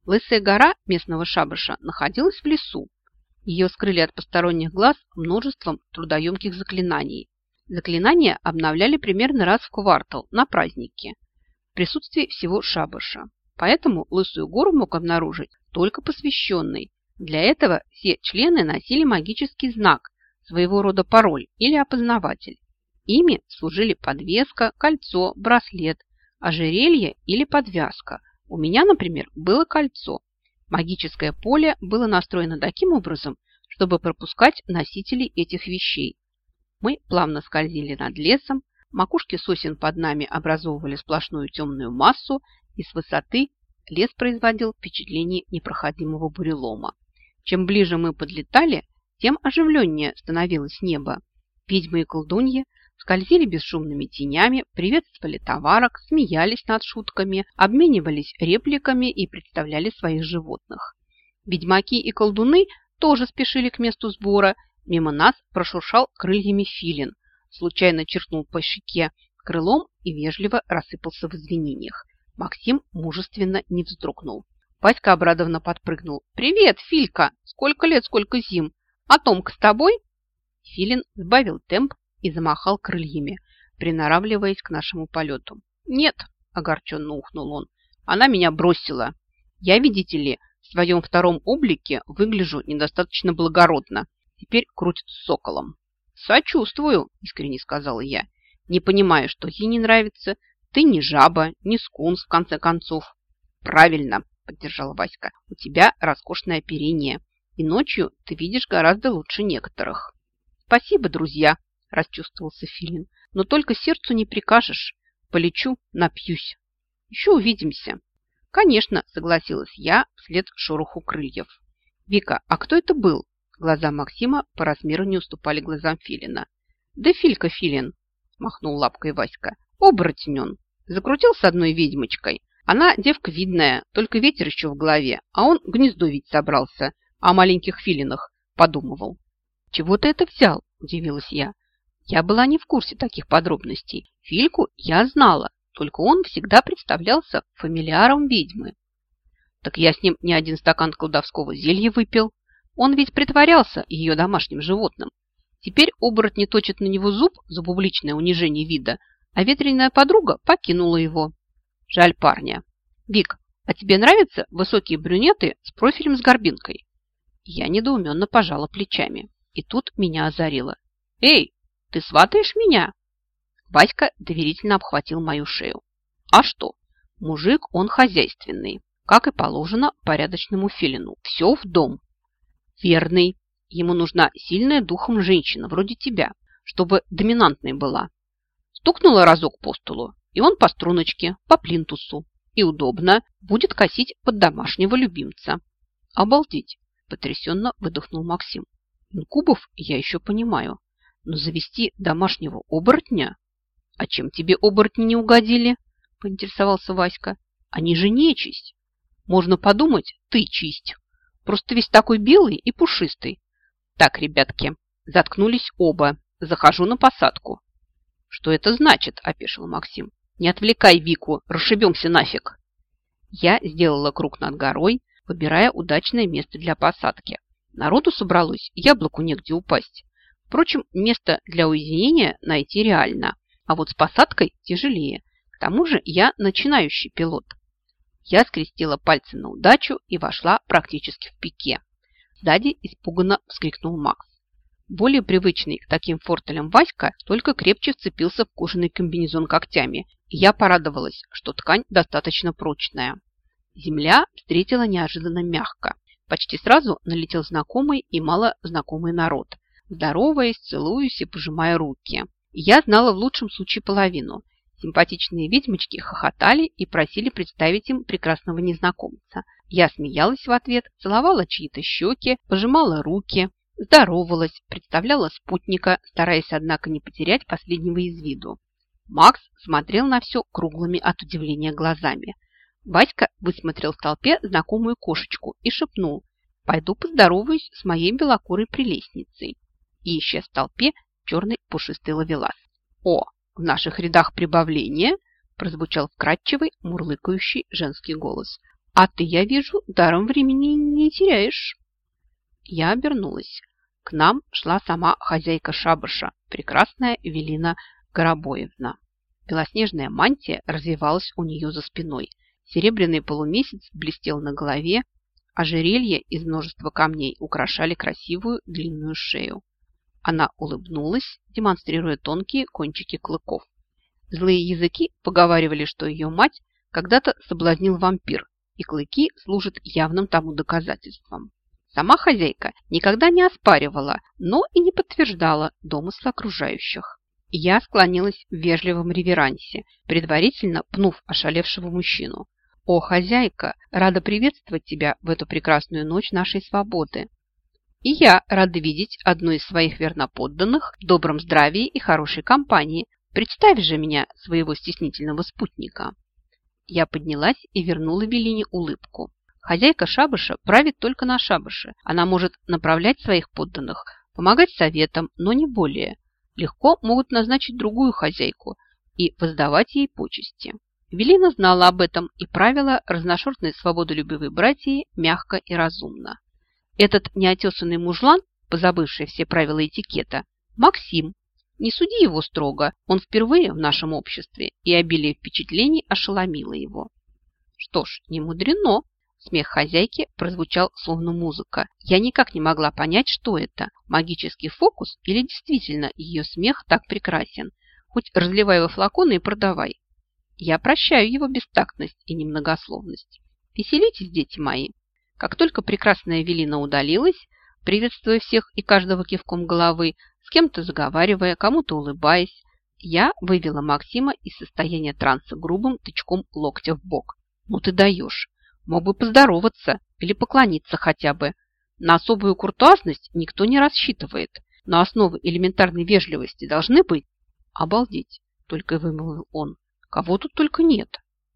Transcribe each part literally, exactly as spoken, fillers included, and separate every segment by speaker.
Speaker 1: Лысая гора местного шабаша находилась в лесу. Ее скрыли от посторонних глаз множеством трудоемких заклинаний. Заклинания обновляли примерно раз в квартал на праздники в присутствии всего шабаша. Поэтому Лысую гору мог обнаружить только посвященный. Для этого все члены носили магический знак, своего рода пароль или опознаватель. Ими служили подвеска, кольцо, браслет, ожерелье или подвязка. У меня, например, было кольцо. Магическое поле было настроено таким образом, чтобы пропускать носителей этих вещей. Мы плавно скользили над лесом, макушки сосен под нами образовывали сплошную темную массу, и с высоты лес производил впечатление непроходимого бурелома. Чем ближе мы подлетали, тем оживленнее становилось небо. Ведьмы и колдуньи скользили бесшумными тенями, приветствовали товарок, смеялись над шутками, обменивались репликами и представляли своих животных. Ведьмаки и колдуны тоже спешили к месту сбора. Мимо нас прошуршал крыльями филин, случайно чиркнул по щеке крылом и вежливо рассыпался в извинениях. Максим мужественно не вздрогнул. Васька обрадованно подпрыгнул. «Привет, Филька! Сколько лет, сколько зим! А Томка с тобой?» Филин сбавил темп и замахал крыльями, приноравливаясь к нашему полету. «Нет», – огорченно ухнул он, – «она меня бросила. Я, видите ли, в своем втором облике выгляжу недостаточно благородно. Теперь крутит с соколом». «Сочувствую», – искренне сказала я. «Не понимаю, что ей не нравится. Ты не жаба, не скунс, в конце концов». «Правильно», – поддержала Васька. «У тебя роскошное оперение, и ночью ты видишь гораздо лучше некоторых». «Спасибо, друзья», – расчувствовался Филин. «Но только сердцу не прикажешь. Полечу, напьюсь. Еще увидимся». «Конечно», – согласилась я вслед шороху крыльев. «Вика, а кто это был?» Глаза Максима по размеру не уступали глазам Филина. «Да Филька Филин», – махнул лапкой Васька. «Оборотень он. Закрутил с одной ведьмочкой. Она девка видная, только ветер еще в голове, а он гнездо ведь собрался, о маленьких филинах подумывал». «Чего ты это взял?» – удивилась я. Я была не в курсе таких подробностей. Фильку я знала, только он всегда представлялся фамилиаром ведьмы. Так я с ним не один стакан колдовского зелья выпил. Он ведь притворялся ее домашним животным. Теперь оборотни точат на него зуб за публичное унижение вида, а ветреная подруга покинула его. Жаль парня. Вик, а тебе нравятся высокие брюнеты с профилем с горбинкой? Я недоуменно пожала плечами. И тут меня озарило. «Эй, ты сватаешь меня?» Васька доверительно обхватил мою шею. «А что? Мужик он хозяйственный, как и положено порядочному филину. Все в дом. Верный. Ему нужна сильная духом женщина, вроде тебя, чтобы доминантной была. Стукнула разок по столу, и он по струночке, по плинтусу. И удобно, будет косить под домашнего любимца». «Обалдеть!» – потрясенно выдохнул Максим. «Инкубов я еще понимаю, но завести домашнего оборотня?» «А чем тебе оборотни не угодили?» – поинтересовался Васька. «Они же нечисть. Можно подумать, ты чисть. Просто весь такой белый и пушистый. Так, ребятки, заткнулись оба. Захожу на посадку». «Что это значит?» – опешил Максим. «Не отвлекай Вику, расшибемся нафиг». Я сделала круг над горой, выбирая удачное место для посадки. Народу собралось, яблоку негде упасть. Впрочем, место для уединения найти реально, а вот с посадкой тяжелее. К тому же я начинающий пилот. Я скрестила пальцы на удачу и вошла практически в пике. Сзади испуганно вскрикнул Макс. Более привычный к таким фортелям Васька только крепче вцепился в кожаный комбинезон когтями, и я порадовалась, что ткань достаточно прочная. Земля встретила неожиданно мягко. Почти сразу налетел знакомый и мало знакомый народ, здороваясь, целуясь и пожимая руки. Я знала в лучшем случае половину. Симпатичные ведьмочки хохотали и просили представить им прекрасного незнакомца. Я смеялась в ответ, целовала чьи-то щеки, пожимала руки, здоровалась, представляла спутника, стараясь, однако, не потерять последнего из виду. Макс смотрел на все круглыми от удивления глазами. Васька высмотрел в толпе знакомую кошечку и шепнул: «Пойду поздороваюсь с моей белокурой прелестницей». И исчез в толпе черный пушистый ловелас. «О, в наших рядах прибавление!» прозвучал вкрадчивый, мурлыкающий женский голос. А ты, я вижу, даром времени не теряешь. Я обернулась. К нам шла сама хозяйка шабаша, прекрасная Эвелина Горобоевна. Белоснежная мантия развивалась у нее за спиной. Серебряный полумесяц блестел на голове, ожерелья из множества камней украшали красивую длинную шею. Она улыбнулась, демонстрируя тонкие кончики клыков. Злые языки поговаривали, что ее мать когда-то соблазнил вампир, и клыки служат явным тому доказательством. Сама хозяйка никогда не оспаривала, но и не подтверждала домыслы окружающих. Я склонилась в вежливом реверансе, предварительно пнув ошалевшего мужчину. «О, хозяйка, рада приветствовать тебя в эту прекрасную ночь нашей свободы. И я рада видеть одну из своих верноподданных в добром здравии и хорошей компании. Представь же меня, своего стеснительного спутника». Я поднялась и вернула Велине улыбку. Хозяйка шабаша правит только на шабаше. Она может направлять своих подданных, помогать советам, но не более. Легко могут назначить другую хозяйку и воздавать ей почести. Велина знала об этом и правила разношерстной свободолюбивой братьи мягко и разумно. Этот неотесанный мужлан, позабывший все правила этикета, Максим. Не суди его строго, он впервые в нашем обществе, и обилие впечатлений ошеломило его. Что ж, не мудрено. Смех хозяйки прозвучал словно музыка. Я никак не могла понять, что это, магический фокус или действительно ее смех так прекрасен. Хоть разливай во флаконы и продавай. Я прощаю его бестактность и немногословность. Веселитесь, дети мои. Как только прекрасная Эвелина удалилась, приветствуя всех и каждого кивком головы, с кем-то заговаривая, кому-то улыбаясь, я вывела Максима из состояния транса грубым тычком локтя в бок. Ну ты даешь. Мог бы поздороваться или поклониться хотя бы. На особую куртуазность никто не рассчитывает, но основы элементарной вежливости должны быть. Обалдеть, только и вымолвил он. Кого тут только нет.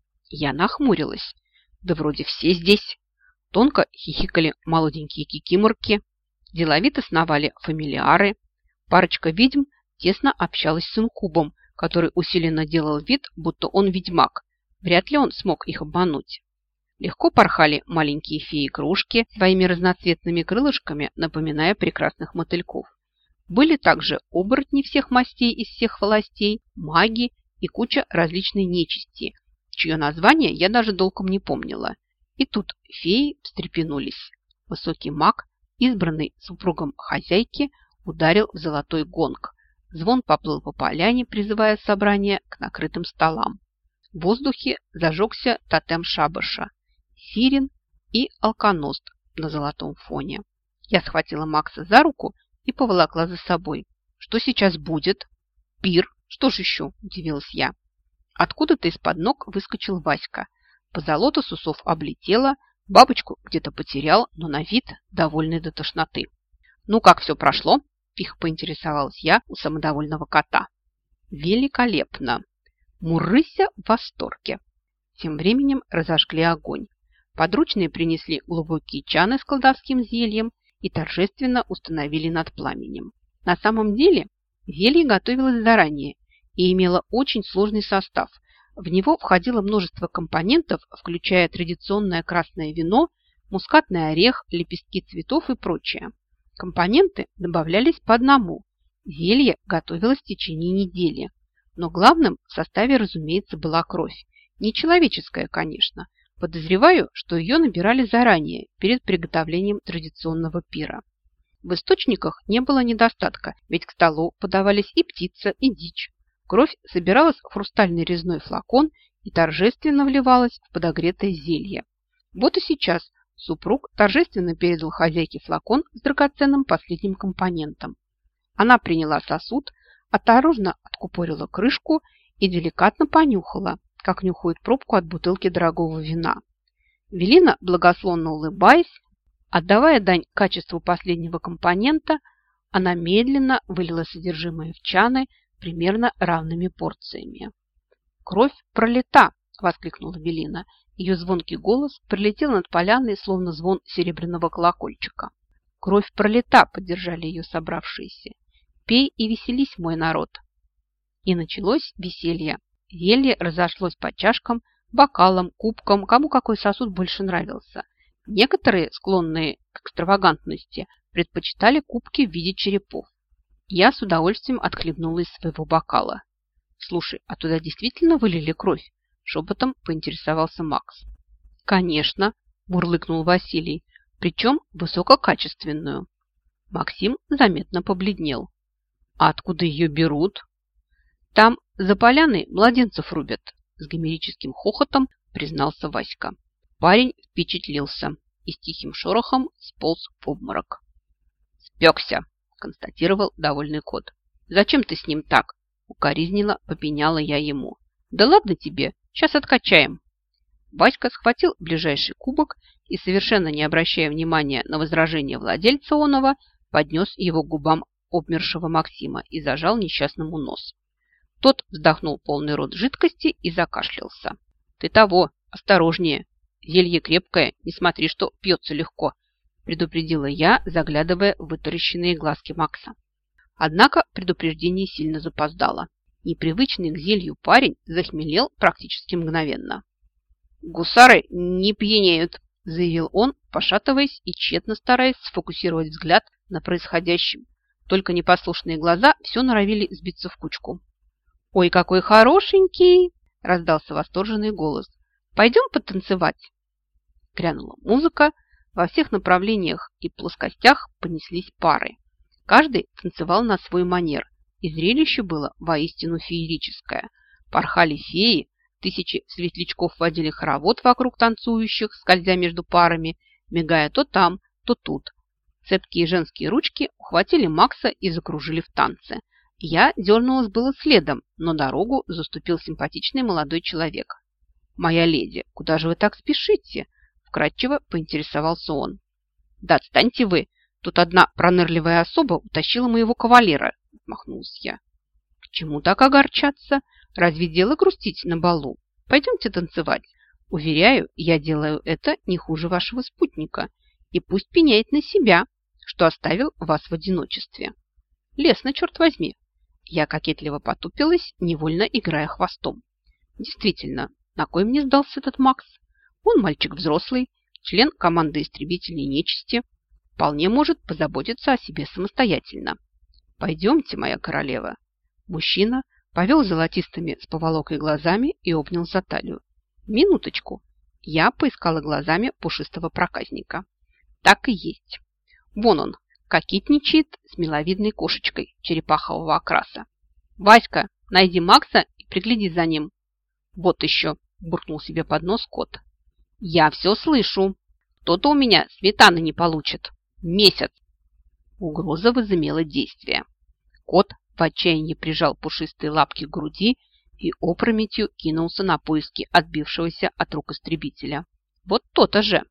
Speaker 1: Я нахмурилась. Да вроде все здесь. Тонко хихикали молоденькие кикиморки, деловито сновали фамилиары. Парочка ведьм тесно общалась с инкубом, который усиленно делал вид, будто он ведьмак. Вряд ли он смог их обмануть. Легко порхали маленькие феи-кружки своими разноцветными крылышками, напоминая прекрасных мотыльков. Были также оборотни всех мастей из всех властей, маги и куча различной нечисти, чье название я даже толком не помнила. И тут феи встрепенулись. Высокий маг, избранный супругом хозяйки, ударил в золотой гонг. Звон поплыл по поляне, призывая собрание к накрытым столам. В воздухе зажегся тотем шабаша, сирен и алконост на золотом фоне. Я схватила Макса за руку и поволокла за собой. Что сейчас будет? Пир? Что ж еще? Удивилась я. Откуда-то из-под ног выскочил Васька. Позолота с усов облетела, бабочку где-то потерял, но на вид довольный до тошноты. Ну, как все прошло? Тихо поинтересовалась я у самодовольного кота. Великолепно! Мурыся в восторге. Тем временем разожгли огонь. Подручные принесли глубокие чаны с колдовским зельем и торжественно установили над пламенем. На самом деле зелье готовилось заранее и имело очень сложный состав. В него входило множество компонентов, включая традиционное красное вино, мускатный орех, лепестки цветов и прочее. Компоненты добавлялись по одному. Зелье готовилось в течение недели. Но главным в составе, разумеется, была кровь. Не человеческая, конечно. Подозреваю, что ее набирали заранее, перед приготовлением традиционного пира. В источниках не было недостатка, ведь к столу подавались и птица, и дичь. Кровь собиралась в хрустальный резной флакон и торжественно вливалась в подогретое зелье. Вот и сейчас супруг торжественно передал хозяйке флакон с драгоценным последним компонентом. Она приняла сосуд, осторожно откупорила крышку и деликатно понюхала, как нюхают пробку от бутылки дорогого вина. Велина, благословно улыбаясь, отдавая дань качеству последнего компонента, она медленно вылила содержимое в чаны примерно равными порциями. «Кровь пролита!» – воскликнула Велина. Ее звонкий голос прилетел над поляной, словно звон серебряного колокольчика. «Кровь пролита!» – поддержали ее собравшиеся. «Пей и веселись, мой народ!» И началось веселье. Зелье разошлось по чашкам, бокалам, кубкам, кому какой сосуд больше нравился. Некоторые, склонные к экстравагантности, предпочитали кубки в виде черепов. Я с удовольствием отхлебнула из своего бокала. «Слушай, а туда действительно вылили кровь?» – шепотом поинтересовался Макс. «Конечно», – бурлыкнул Василий, – «причем высококачественную». Максим заметно побледнел. «А откуда ее берут?» «Там за поляной младенцев рубят», – с гомерическим хохотом признался Васька. Парень впечатлился и с тихим шорохом сполз в обморок. «Спекся», – констатировал довольный кот. «Зачем ты с ним так?» – укоризненно попеняла я ему. «Да ладно тебе, сейчас откачаем». Васька схватил ближайший кубок и, совершенно не обращая внимания на возражение владельца оного, поднес его к губам обмершего Максима и зажал несчастному нос. Тот вздохнул полный рот жидкости и закашлялся. «Ты того, осторожнее. Зелье крепкое, не смотри, что пьется легко», предупредила я, заглядывая в вытаращенные глазки Макса. Однако предупреждение сильно запоздало. Непривычный к зелью парень захмелел практически мгновенно. «Гусары не пьянеют», заявил он, пошатываясь и тщетно стараясь сфокусировать взгляд на происходящем. Только непослушные глаза все норовили сбиться в кучку. «Ой, какой хорошенький!» раздался восторженный голос. «Пойдем потанцевать?» Грянула музыка, во всех направлениях и плоскостях понеслись пары. Каждый танцевал на свой манер, и зрелище было воистину феерическое. Порхали феи, тысячи светлячков водили хоровод вокруг танцующих, скользя между парами, мигая то там, то тут. Цепкие женские ручки ухватили Макса и закружили в танце. Я дернулась было следом, но дорогу заступил симпатичный молодой человек. «Моя леди, куда же вы так спешите?» Вкратчиво поинтересовался он. «Да отстаньте вы! Тут одна пронырливая особа утащила моего кавалера!» Махнулась я. «К чему так огорчаться? Разве дело грустить на балу? Пойдемте танцевать. Уверяю, я делаю это не хуже вашего спутника. И пусть пеняет на себя, что оставил вас в одиночестве». Лестно, черт возьми. Я кокетливо потупилась, невольно играя хвостом. Действительно, на кой мне сдался этот Макс? Он мальчик взрослый, член команды истребителей нечисти, вполне может позаботиться о себе самостоятельно. «Пойдемте, моя королева». Мужчина повел золотистыми с поволокой глазами и обнял за талию. «Минуточку». Я поискала глазами пушистого проказника. Так и есть. Вон он, кокетничает с миловидной кошечкой черепахового окраса. «Васька, найди Макса и пригляди за ним». «Вот еще», – буркнул себе под нос кот. «Я все слышу. Кто-то у меня сметаны не получит. Месяц». Угроза возымела действие. Кот в отчаянии прижал пушистые лапки к груди и опрометью кинулся на поиски отбившегося от рук истребителя. Вот то-то же.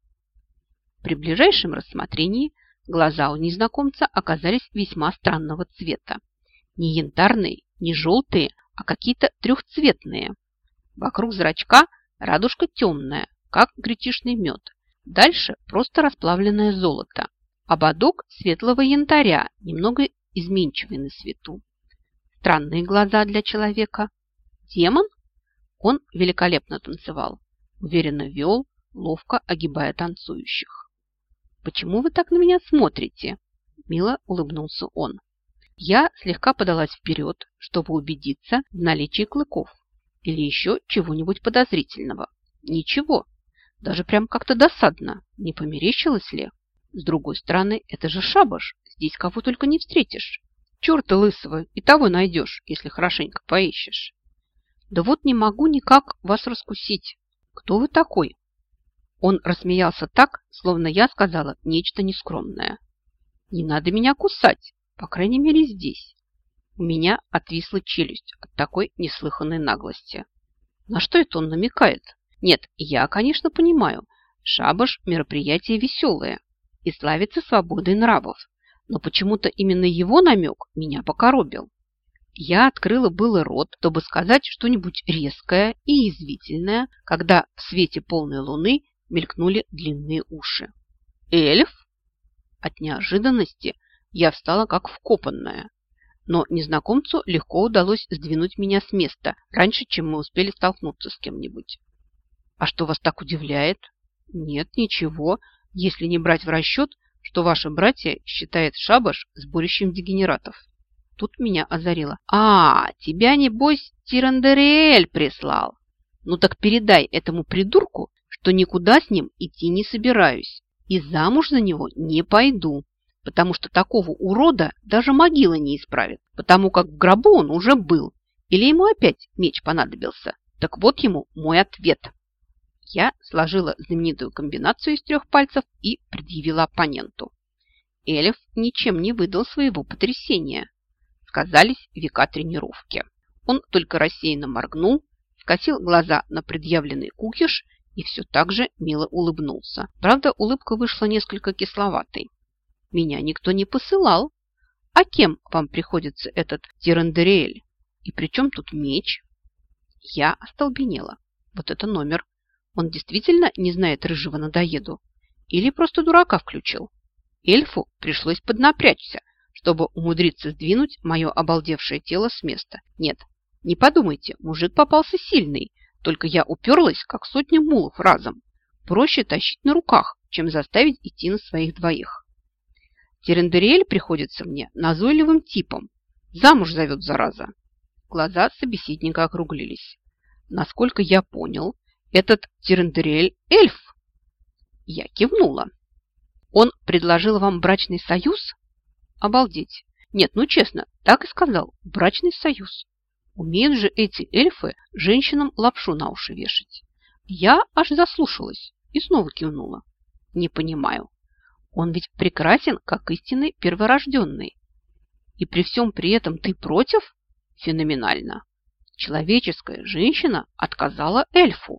Speaker 1: При ближайшем рассмотрении глаза у незнакомца оказались весьма странного цвета. Не янтарные, не желтые, а какие-то трехцветные. Вокруг зрачка радужка темная, как гречишный мед. Дальше просто расплавленное золото. Ободок светлого янтаря, немного изменчивый на свету. Странные глаза для человека. Демон? Он великолепно танцевал. Уверенно вел, ловко огибая танцующих. «Почему вы так на меня смотрите?» Мило улыбнулся он. Я слегка подалась вперед, чтобы убедиться в наличии клыков или еще чего-нибудь подозрительного. Ничего. Даже прям как-то досадно. Не померещилось ли? С другой стороны, это же шабаш. Здесь кого только не встретишь. Черта лысого и того найдешь, если хорошенько поищешь. Да вот не могу никак вас раскусить. Кто вы такой? Он рассмеялся так, словно я сказала нечто нескромное. Не надо меня кусать, по крайней мере здесь. У меня отвисла челюсть от такой неслыханной наглости. На что это он намекает? Нет, я, конечно, понимаю. Шабаш – мероприятие веселое и славится свободой нравов. Но почему-то именно его намек меня покоробил. Я открыла было рот, чтобы сказать что-нибудь резкое и язвительное, когда в свете полной луны мелькнули длинные уши. «Эльф?» От неожиданности я встала как вкопанная. Но незнакомцу легко удалось сдвинуть меня с места раньше, чем мы успели столкнуться с кем-нибудь. А что вас так удивляет? Нет, ничего, если не брать в расчет, что ваше братья считает шабаш сборищем дегенератов. Тут меня озарило. А, тебя, небось, Тирандериэль прислал. Ну так передай этому придурку, что никуда с ним идти не собираюсь и замуж за него не пойду, потому что такого урода даже могила не исправит, потому как в гробу он уже был, или ему опять меч понадобился. Так вот ему мой ответ. Я сложила знаменитую комбинацию из трех пальцев и предъявила оппоненту. Эльф ничем не выдал своего потрясения. Сказались века тренировки. Он только рассеянно моргнул, скосил глаза на предъявленный кукиш и все так же мило улыбнулся. Правда, улыбка вышла несколько кисловатой. Меня никто не посылал. А кем вам приходится этот Тирандериэль? И при чем тут меч? Я остолбенела. Вот это номер. Он действительно не знает рыжего надоеду? Или просто дурака включил? Эльфу пришлось поднапрячься, чтобы умудриться сдвинуть мое обалдевшее тело с места. Нет, не подумайте, мужик попался сильный, только я уперлась, как сотня мулов разом. Проще тащить на руках, чем заставить идти на своих двоих. Тирандериэль приходится мне назойливым типом. Замуж зовет, зараза. Глаза собеседника округлились. Насколько я понял, этот Тирандериэль – эльф. Я кивнула. Он предложил вам брачный союз? Обалдеть. Нет, ну честно, так и сказал. Брачный союз. Умеют же эти эльфы женщинам лапшу на уши вешать. Я аж заслушалась и снова кивнула. Не понимаю. Он ведь прекрасен, как истинный перворожденный. И при всем при этом ты против? Феноменально. Человеческая женщина отказала эльфу.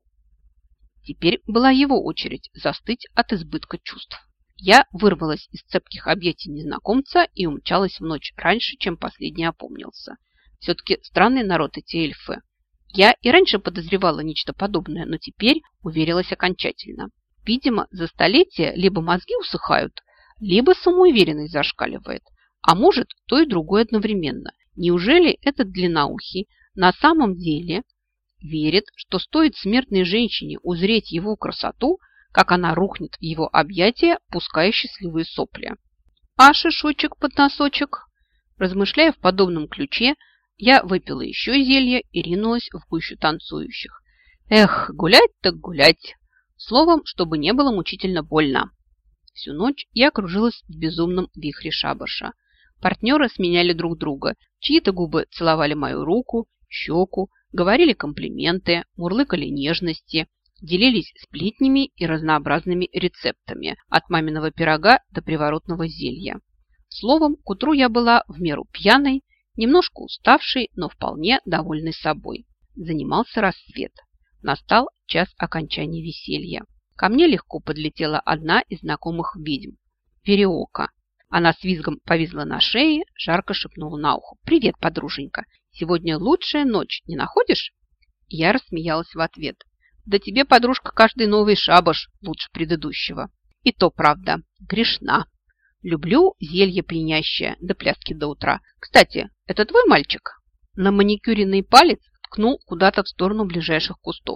Speaker 1: Теперь была его очередь застыть от избытка чувств. Я вырвалась из цепких объятий незнакомца и умчалась в ночь раньше, чем последний опомнился. Все-таки странный народ эти эльфы. Я и раньше подозревала нечто подобное, но теперь уверилась окончательно. Видимо, за столетия либо мозги усыхают, либо самоуверенность зашкаливает. А может, то и другое одновременно. Неужели этот длинноухий на самом деле верит, что стоит смертной женщине узреть его красоту, как она рухнет в его объятия, пуская счастливые сопли? А шишочек под носочек? Размышляя в подобном ключе, я выпила еще зелье и ринулась в гущу танцующих. Эх, гулять так гулять. Словом, чтобы не было мучительно больно. Всю ночь я кружилась в безумном вихре шабаша. Партнеры сменяли друг друга. Чьи-то губы целовали мою руку, щеку, говорили комплименты, мурлыкали нежности, делились сплетнями и разнообразными рецептами от маминого пирога до приворотного зелья. Словом, к утру я была в меру пьяной, немножко уставшей, но вполне довольной собой. Занимался рассвет. Настал час окончания веселья. Ко мне легко подлетела одна из знакомых ведьм – Вериока. Она с визгом повисла на шее, жарко шепнула на ухо: «Привет, подруженька! Сегодня лучшая ночь, не находишь?» Я рассмеялась в ответ: «Да тебе, подружка, каждый новый шабаш лучше предыдущего». И то правда, грешна. Люблю зелье пьянящее, да пляски до утра. Кстати, это твой мальчик?» На маникюренный палец ткнул куда-то в сторону ближайших кустов.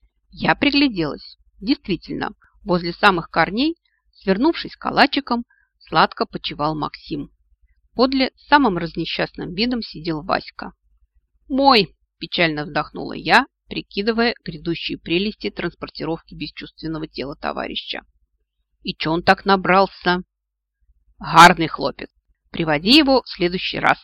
Speaker 1: Я пригляделась. Действительно, возле самых корней, свернувшись калачиком, сладко почивал Максим. Подле с самым разнесчастным видом сидел Васька. «Мой!» – печально вздохнула я, прикидывая грядущие прелести транспортировки бесчувственного тела товарища. «И че он так набрался?» «Гарный хлопец! Приводи его в следующий раз!»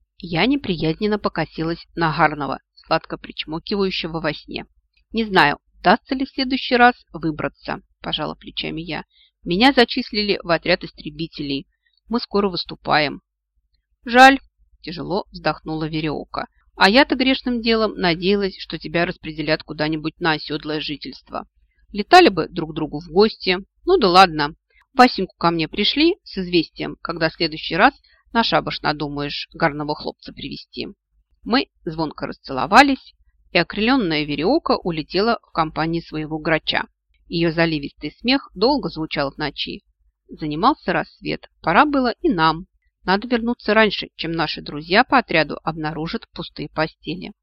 Speaker 1: Я неприязненно покосилась на Гарного, сладко причмокивающего во сне. «Не знаю, удастся ли в следующий раз выбраться», – пожала плечами я. «Меня зачислили в отряд истребителей. Мы скоро выступаем». «Жаль», – тяжело вздохнула Вериока. «А я-то грешным делом надеялась, что тебя распределят куда-нибудь на оседлое жительство. Летали бы друг к другу в гости. Ну да ладно. Васеньку ко мне пришли с известием, когда в следующий раз на шабаш надумаешь гарного хлопца привезти». Мы звонко расцеловались, и окрыленная Вериока улетела в компании своего грача. Ее заливистый смех долго звучал в ночи. Занимался рассвет. Пора было и нам. Надо вернуться раньше, чем наши друзья по отряду обнаружат пустые постели.